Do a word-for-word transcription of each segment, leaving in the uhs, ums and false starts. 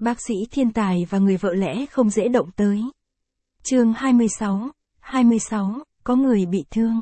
Bác sĩ thiên tài và người vợ lẽ không dễ động tới. Chương hai mươi sáu, hai mươi sáu, có người bị thương.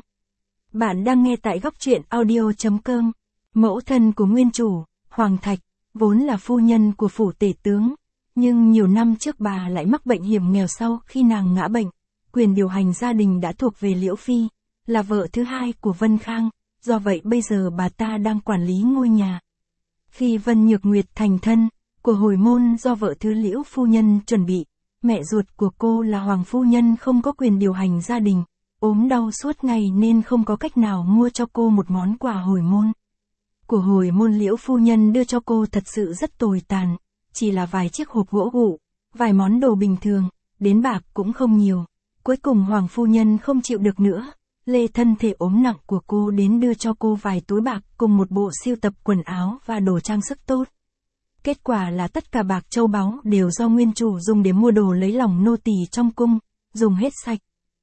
Bạn đang nghe tại góc truyện audio chấm com. Mẫu thân của nguyên chủ, Hoàng Thạch, vốn là phu nhân của phủ tể tướng, nhưng nhiều năm trước bà lại mắc bệnh hiểm nghèo sau khi nàng ngã bệnh. Quyền điều hành gia đình đã thuộc về Liễu Phi, là vợ thứ hai của Vân Khang, do vậy bây giờ bà ta đang quản lý ngôi nhà. Khi Vân Nhược Nguyệt thành thân, của hồi môn do vợ thứ Liễu phu nhân chuẩn bị, mẹ ruột của cô là Hoàng phu nhân không có quyền điều hành gia đình, ốm đau suốt ngày nên không có cách nào mua cho cô một món quà hồi môn. Của hồi môn Liễu phu nhân đưa cho cô thật sự rất tồi tàn, chỉ là vài chiếc hộp gỗ gụ, vài món đồ bình thường, đến bạc cũng không nhiều. Cuối cùng Hoàng phu nhân không chịu được nữa, lê thân thể ốm nặng của cô đến đưa cho cô vài túi bạc cùng một bộ sưu tập quần áo và đồ trang sức tốt. Kết quả là tất cả bạc châu báu đều do nguyên chủ dùng để mua đồ lấy lòng nô tỳ trong cung, dùng hết sạch.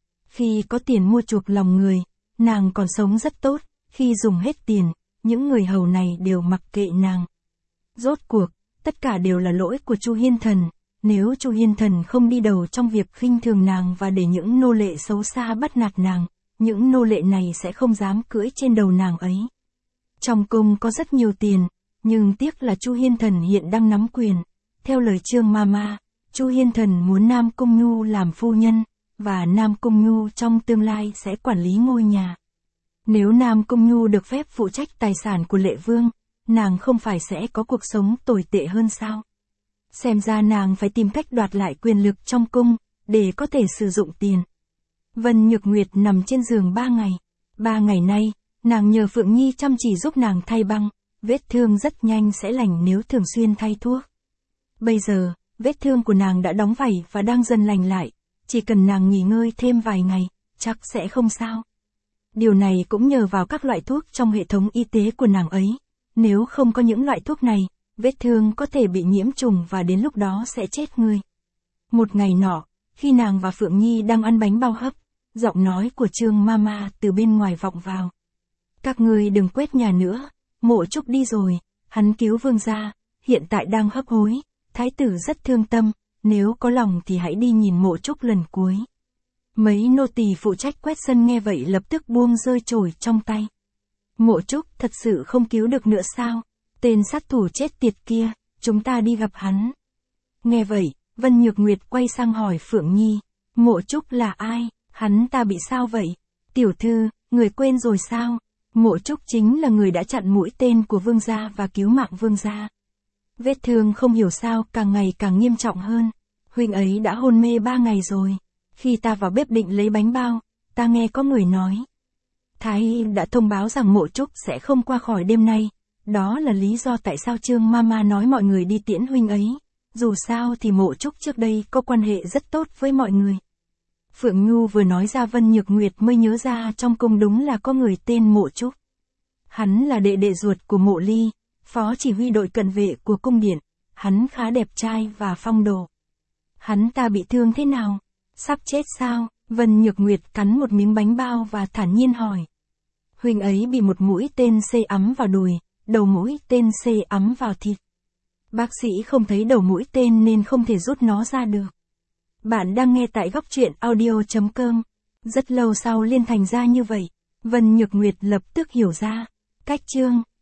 Khi có tiền mua chuộc lòng người, nàng còn sống rất tốt, khi dùng hết tiền, những người hầu này đều mặc kệ nàng. Rốt cuộc, tất cả đều là lỗi của Chu Hiên Thần, nếu Chu Hiên Thần không đi đầu trong việc khinh thường nàng và để những nô lệ xấu xa bắt nạt nàng, những nô lệ này sẽ không dám cưỡi trên đầu nàng ấy. Trong cung có rất nhiều tiền, nhưng tiếc là Chu Hiên Thần hiện đang nắm quyền. Theo lời Trương Mama, Chu Hiên Thần muốn Nam Cung Nhu làm phu nhân, và Nam Cung Nhu trong tương lai sẽ quản lý ngôi nhà. Nếu Nam Cung Nhu được phép phụ trách tài sản của Lệ Vương, nàng không phải sẽ có cuộc sống tồi tệ hơn sao? Xem ra nàng phải tìm cách đoạt lại quyền lực trong cung, để có thể sử dụng tiền. Vân Nhược Nguyệt nằm trên giường ba ngày. Ba ngày nay, nàng nhờ Phượng Nhi chăm chỉ giúp nàng thay băng, vết thương rất nhanh sẽ lành nếu thường xuyên thay thuốc. Bây giờ, vết thương của nàng đã đóng vảy và đang dần lành lại, chỉ cần nàng nghỉ ngơi thêm vài ngày, chắc sẽ không sao. Điều này cũng nhờ vào các loại thuốc trong hệ thống y tế của nàng ấy. Nếu không có những loại thuốc này, vết thương có thể bị nhiễm trùng và đến lúc đó sẽ chết người. Một ngày nọ, khi nàng và Phượng Nhi đang ăn bánh bao hấp, giọng nói của Trương Mama từ bên ngoài vọng vào. Các ngươi đừng quét nhà nữa, Mộ Trúc đi rồi, hắn cứu vương gia, hiện tại đang hấp hối, thái tử rất thương tâm, nếu có lòng thì hãy đi nhìn Mộ Trúc lần cuối. Mấy nô tỳ phụ trách quét sân nghe vậy lập tức buông rơi chổi trong tay. Mộ Trúc thật sự không cứu được nữa sao? Tên sát thủ chết tiệt kia, chúng ta đi gặp hắn. Nghe vậy, Vân Nhược Nguyệt quay sang hỏi Phượng Nhi, Mộ Trúc là ai? Hắn ta bị sao vậy? Tiểu thư, người quên rồi sao? Mộ Trúc chính là người đã chặn mũi tên của vương gia và cứu mạng vương gia. Vết thương không hiểu sao càng ngày càng nghiêm trọng hơn. Huynh ấy đã hôn mê ba ngày rồi. Khi ta vào bếp định lấy bánh bao, ta nghe có người nói. Thái y đã thông báo rằng Mộ Trúc sẽ không qua khỏi đêm nay. Đó là lý do tại sao Trương Mama nói mọi người đi tiễn huynh ấy. Dù sao thì Mộ Trúc trước đây có quan hệ rất tốt với mọi người. Phượng Nhu vừa nói ra Vân Nhược Nguyệt mới nhớ ra trong cung đúng là có người tên Mộ Trúc. Hắn là đệ đệ ruột của Mộ Ly, phó chỉ huy đội cận vệ của cung điện. Hắn khá đẹp trai và phong độ. Hắn ta bị thương thế nào? Sắp chết sao? Vân Nhược Nguyệt cắn một miếng bánh bao và thản nhiên hỏi. Huynh ấy bị một mũi tên xê ắm vào đùi, đầu mũi tên xê ắm vào thịt. Bác sĩ không thấy đầu mũi tên nên không thể rút nó ra được. Bạn đang nghe tại góc truyện audio chấm com. Rất lâu sau liên thành ra như vậy, Vân Nhược Nguyệt lập tức hiểu ra. Cách chương